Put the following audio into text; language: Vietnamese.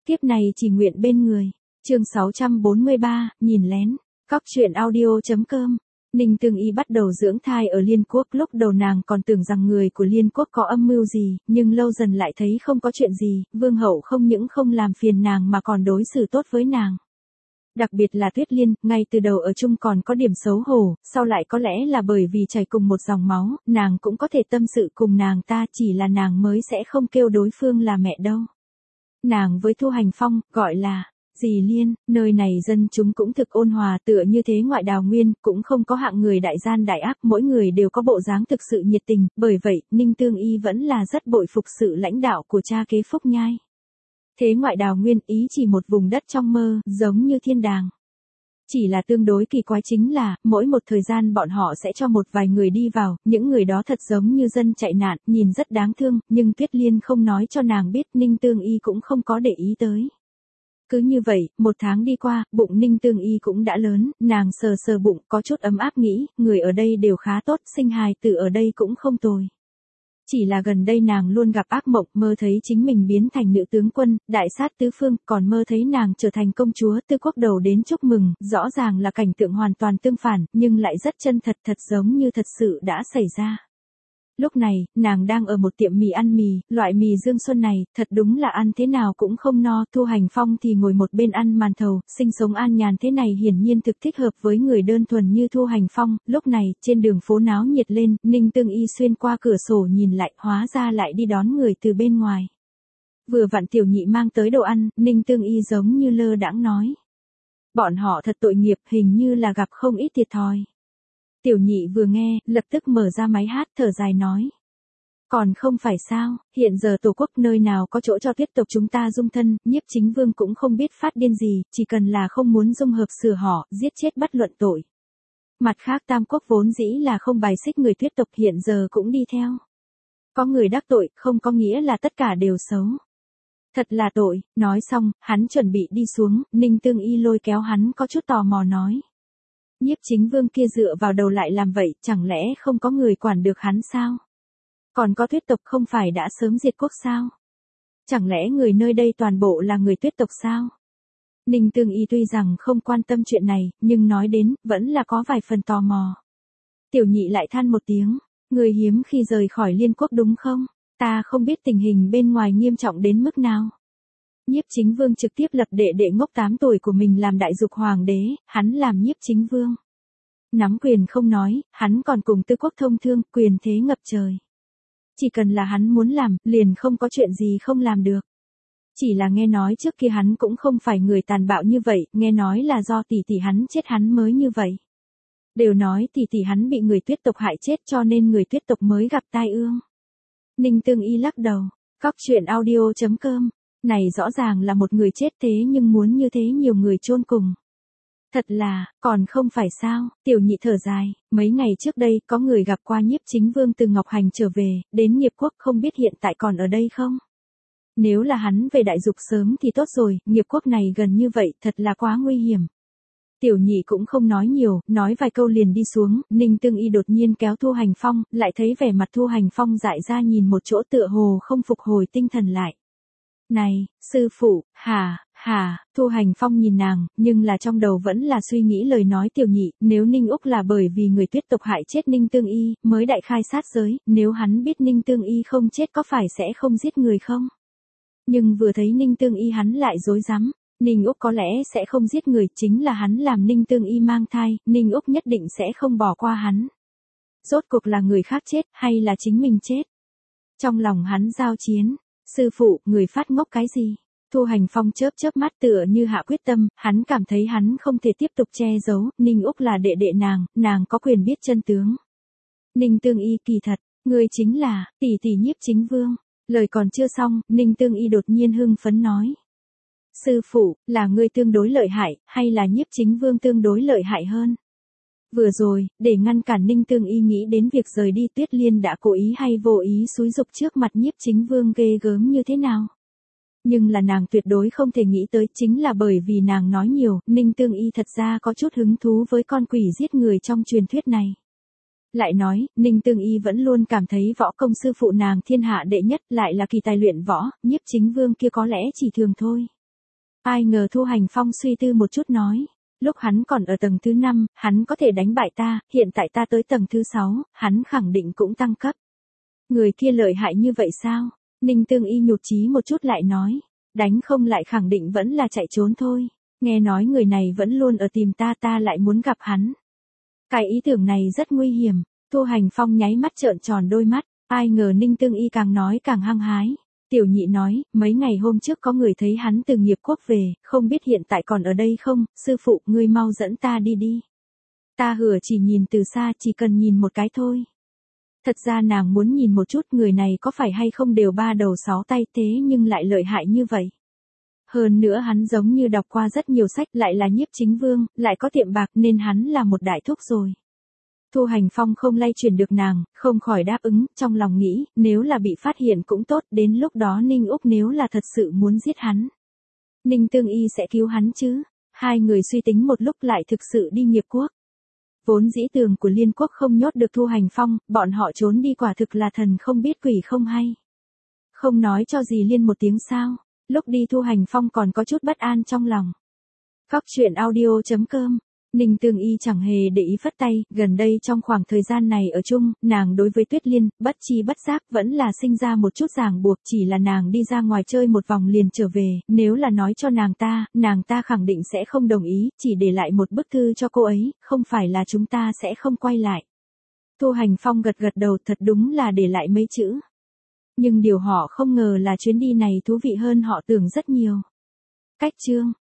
Kiếp này chỉ nguyện bên người. Chương 643, nhìn lén. Cóc truyện audio.com. Ninh Tương Y bắt đầu dưỡng thai ở Liên Quốc, lúc đầu nàng còn tưởng rằng người của Liên Quốc có âm mưu gì, nhưng lâu dần lại thấy không có chuyện gì, Vương hậu không những không làm phiền nàng mà còn đối xử tốt với nàng. Đặc biệt là Tuyết Liên, ngay từ đầu ở chung còn có điểm xấu hổ, sau lại có lẽ là bởi vì chảy cùng một dòng máu, nàng cũng có thể tâm sự cùng nàng ta, chỉ là nàng mới sẽ không kêu đối phương là mẹ đâu. Nàng với Thu Hành Phong, gọi là dì Liên, nơi này dân chúng cũng thực ôn hòa, tựa như thế ngoại đào nguyên, cũng không có hạng người đại gian đại ác, mỗi người đều có bộ dáng thực sự nhiệt tình, bởi vậy, Ninh Tương Y vẫn là rất bội phục sự lãnh đạo của cha kế Phúc Nhai. Thế ngoại đào nguyên ý chỉ một vùng đất trong mơ, giống như thiên đàng. Chỉ là tương đối kỳ quái chính là, mỗi một thời gian bọn họ sẽ cho một vài người đi vào, những người đó thật giống như dân chạy nạn, nhìn rất đáng thương, nhưng Tuyết Liên không nói cho nàng biết, Ninh Tương Y cũng không có để ý tới. Cứ như vậy, một tháng đi qua, bụng Ninh Tương Y cũng đã lớn, nàng sờ sờ bụng, có chút ấm áp nghĩ, người ở đây đều khá tốt, sinh hài tử ở đây cũng không tồi. Chỉ là gần đây nàng luôn gặp ác mộng, mơ thấy chính mình biến thành nữ tướng quân, đại sát tứ phương, còn mơ thấy nàng trở thành công chúa, Tư Quốc đầu đến chúc mừng, rõ ràng là cảnh tượng hoàn toàn tương phản, nhưng lại rất chân thật, thật giống như thật sự đã xảy ra. Lúc này, nàng đang ở một tiệm mì ăn mì, loại mì Dương Xuân này, thật đúng là ăn thế nào cũng không no, Thu Hành Phong thì ngồi một bên ăn màn thầu, sinh sống an nhàn thế này hiển nhiên thực thích hợp với người đơn thuần như Thu Hành Phong, lúc này, trên đường phố náo nhiệt lên, Ninh Tương Y xuyên qua cửa sổ nhìn lại, hóa ra lại đi đón người từ bên ngoài. Vừa vặn tiểu nhị mang tới đồ ăn, Ninh Tương Y giống như lơ đãng nói. Bọn họ thật tội nghiệp, hình như là gặp không ít thiệt thòi. Tiểu nhị vừa nghe, lập tức mở ra máy hát thở dài nói. Còn không phải sao, hiện giờ Tổ quốc nơi nào có chỗ cho tiếp tục chúng ta dung thân, Nhiếp Chính Vương cũng không biết phát điên gì, chỉ cần là không muốn dung hợp sửa họ, giết chết bất luận tội. Mặt khác Tam Quốc vốn dĩ là không bài xích người tuyết tộc hiện giờ cũng đi theo. Có người đắc tội, không có nghĩa là tất cả đều xấu. Thật là tội, nói xong, hắn chuẩn bị đi xuống, Ninh Tương Y lôi kéo hắn có chút tò mò nói. Nhiếp Chính Vương kia dựa vào đầu lại làm vậy, chẳng lẽ không có người quản được hắn sao? Còn có tuyết tộc không phải đã sớm diệt quốc sao? Chẳng lẽ người nơi đây toàn bộ là người tuyết tộc sao? Ninh Tương Y tuy rằng không quan tâm chuyện này, nhưng nói đến, vẫn là có vài phần tò mò. Tiểu nhị lại than một tiếng, người hiếm khi rời khỏi Liên Quốc đúng không? Ta không biết tình hình bên ngoài nghiêm trọng đến mức nào. Nhiếp Chính Vương trực tiếp lập đệ đệ ngốc 8 tuổi của mình làm đại dục hoàng đế, hắn làm Nhiếp Chính Vương. Nắm quyền không nói, hắn còn cùng Tư Quốc thông thương, quyền thế ngập trời. Chỉ cần là hắn muốn làm, liền không có chuyện gì không làm được. Chỉ là nghe nói trước kia hắn cũng không phải người tàn bạo như vậy, nghe nói là do tỷ tỷ hắn chết hắn mới như vậy. Đều nói tỷ tỷ hắn bị người tuyết tộc hại chết cho nên người tuyết tộc mới gặp tai ương. Ninh Tương Y lắc đầu, cóc truyện audio.com. Này rõ ràng là một người chết thế nhưng muốn như thế nhiều người chôn cùng. Thật là, còn không phải sao, tiểu nhị thở dài, mấy ngày trước đây có người gặp qua Nhiếp Chính Vương từ Ngọc Hành trở về, đến Nghiệp Quốc không biết hiện tại còn ở đây không? Nếu là hắn về đại dục sớm thì tốt rồi, Nghiệp Quốc này gần như vậy thật là quá nguy hiểm. Tiểu nhị cũng không nói nhiều, nói vài câu liền đi xuống, Ninh Tương Y đột nhiên kéo Thu Hành Phong, lại thấy vẻ mặt Thu Hành Phong dại ra nhìn một chỗ tựa hồ không phục hồi tinh thần lại. Này, sư phụ, Thu Hành Phong nhìn nàng, nhưng là trong đầu vẫn là suy nghĩ lời nói tiểu nhị, nếu Ninh Úc là bởi vì người tuyết tộc hại chết Ninh Tương Y, mới đại khai sát giới, nếu hắn biết Ninh Tương Y không chết có phải sẽ không giết người không? Nhưng vừa thấy Ninh Tương Y hắn lại dối rắm, Ninh Úc có lẽ sẽ không giết người, chính là hắn làm Ninh Tương Y mang thai, Ninh Úc nhất định sẽ không bỏ qua hắn. Rốt cuộc là người khác chết, hay là chính mình chết? Trong lòng hắn giao chiến. Sư phụ, người phát ngốc cái gì? Thu Hành Phong chớp chớp mắt tựa như hạ quyết tâm, hắn cảm thấy hắn không thể tiếp tục che giấu, Ninh Úc là đệ đệ nàng có quyền biết chân tướng. Ninh Tương Y kỳ thật, người chính là, tỷ tỷ Nhiếp Chính Vương. Lời còn chưa xong, Ninh Tương Y đột nhiên hưng phấn nói. Sư phụ, là ngươi tương đối lợi hại, hay là Nhiếp Chính Vương tương đối lợi hại hơn? Vừa rồi, để ngăn cản Ninh Tương Y nghĩ đến việc rời đi, Tuyết Liên đã cố ý hay vô ý xúi giục trước mặt Nhiếp Chính Vương ghê gớm như thế nào. Nhưng là nàng tuyệt đối không thể nghĩ tới, chính là bởi vì nàng nói nhiều, Ninh Tương Y thật ra có chút hứng thú với con quỷ giết người trong truyền thuyết này. Lại nói, Ninh Tương Y vẫn luôn cảm thấy võ công sư phụ nàng thiên hạ đệ nhất, lại là kỳ tài luyện võ, Nhiếp Chính Vương kia có lẽ chỉ thường thôi. Ai ngờ Thu Hành Phong suy tư một chút nói. Lúc hắn còn ở tầng thứ 5, hắn có thể đánh bại ta, hiện tại ta tới tầng thứ 6, hắn khẳng định cũng tăng cấp. Người kia lợi hại như vậy sao? Ninh Tương Y nhụt chí một chút lại nói. Đánh không lại khẳng định vẫn là chạy trốn thôi. Nghe nói người này vẫn luôn ở tìm ta, ta lại muốn gặp hắn. Cái ý tưởng này rất nguy hiểm. Thu Hành Phong nháy mắt trợn tròn đôi mắt. Ai ngờ Ninh Tương Y càng nói càng hăng hái. Tiểu Nhị nói, mấy ngày hôm trước có người thấy hắn từ nghiệp quốc về, không biết hiện tại còn ở đây không, sư phụ ngươi mau dẫn ta đi đi. Ta hửa chỉ nhìn từ xa, chỉ cần nhìn một cái thôi. Thật ra nàng muốn nhìn một chút người này có phải hay không đều 3 đầu 6 tay thế nhưng lại lợi hại như vậy. Hơn nữa hắn giống như đọc qua rất nhiều sách, lại là nhiếp chính vương, lại có tiệm bạc nên hắn là một đại thúc rồi. Thu Hành Phong không lay chuyển được nàng, không khỏi đáp ứng, trong lòng nghĩ, nếu là bị phát hiện cũng tốt, đến lúc đó Ninh Úc nếu là thật sự muốn giết hắn. Ninh Tương Y sẽ cứu hắn chứ. Hai người suy tính một lúc lại thực sự đi nghiệp quốc. Vốn dĩ tường của Liên Quốc không nhốt được Thu Hành Phong, bọn họ trốn đi quả thực là thần không biết quỷ không hay. Không nói cho gì Liên một tiếng sao, lúc đi Thu Hành Phong còn có chút bất an trong lòng. Góc truyện audio.com. Ninh Tương Y chẳng hề để ý phất tay, gần đây trong khoảng thời gian này ở chung, nàng đối với Tuyết Liên, bất chi bất giác vẫn là sinh ra một chút ràng buộc, chỉ là nàng đi ra ngoài chơi một vòng liền trở về, nếu là nói cho nàng ta khẳng định sẽ không đồng ý, chỉ để lại một bức thư cho cô ấy, không phải là chúng ta sẽ không quay lại. Thu Hành Phong gật gật đầu, thật đúng là để lại mấy chữ. Nhưng điều họ không ngờ là chuyến đi này thú vị hơn họ tưởng rất nhiều. Cách chương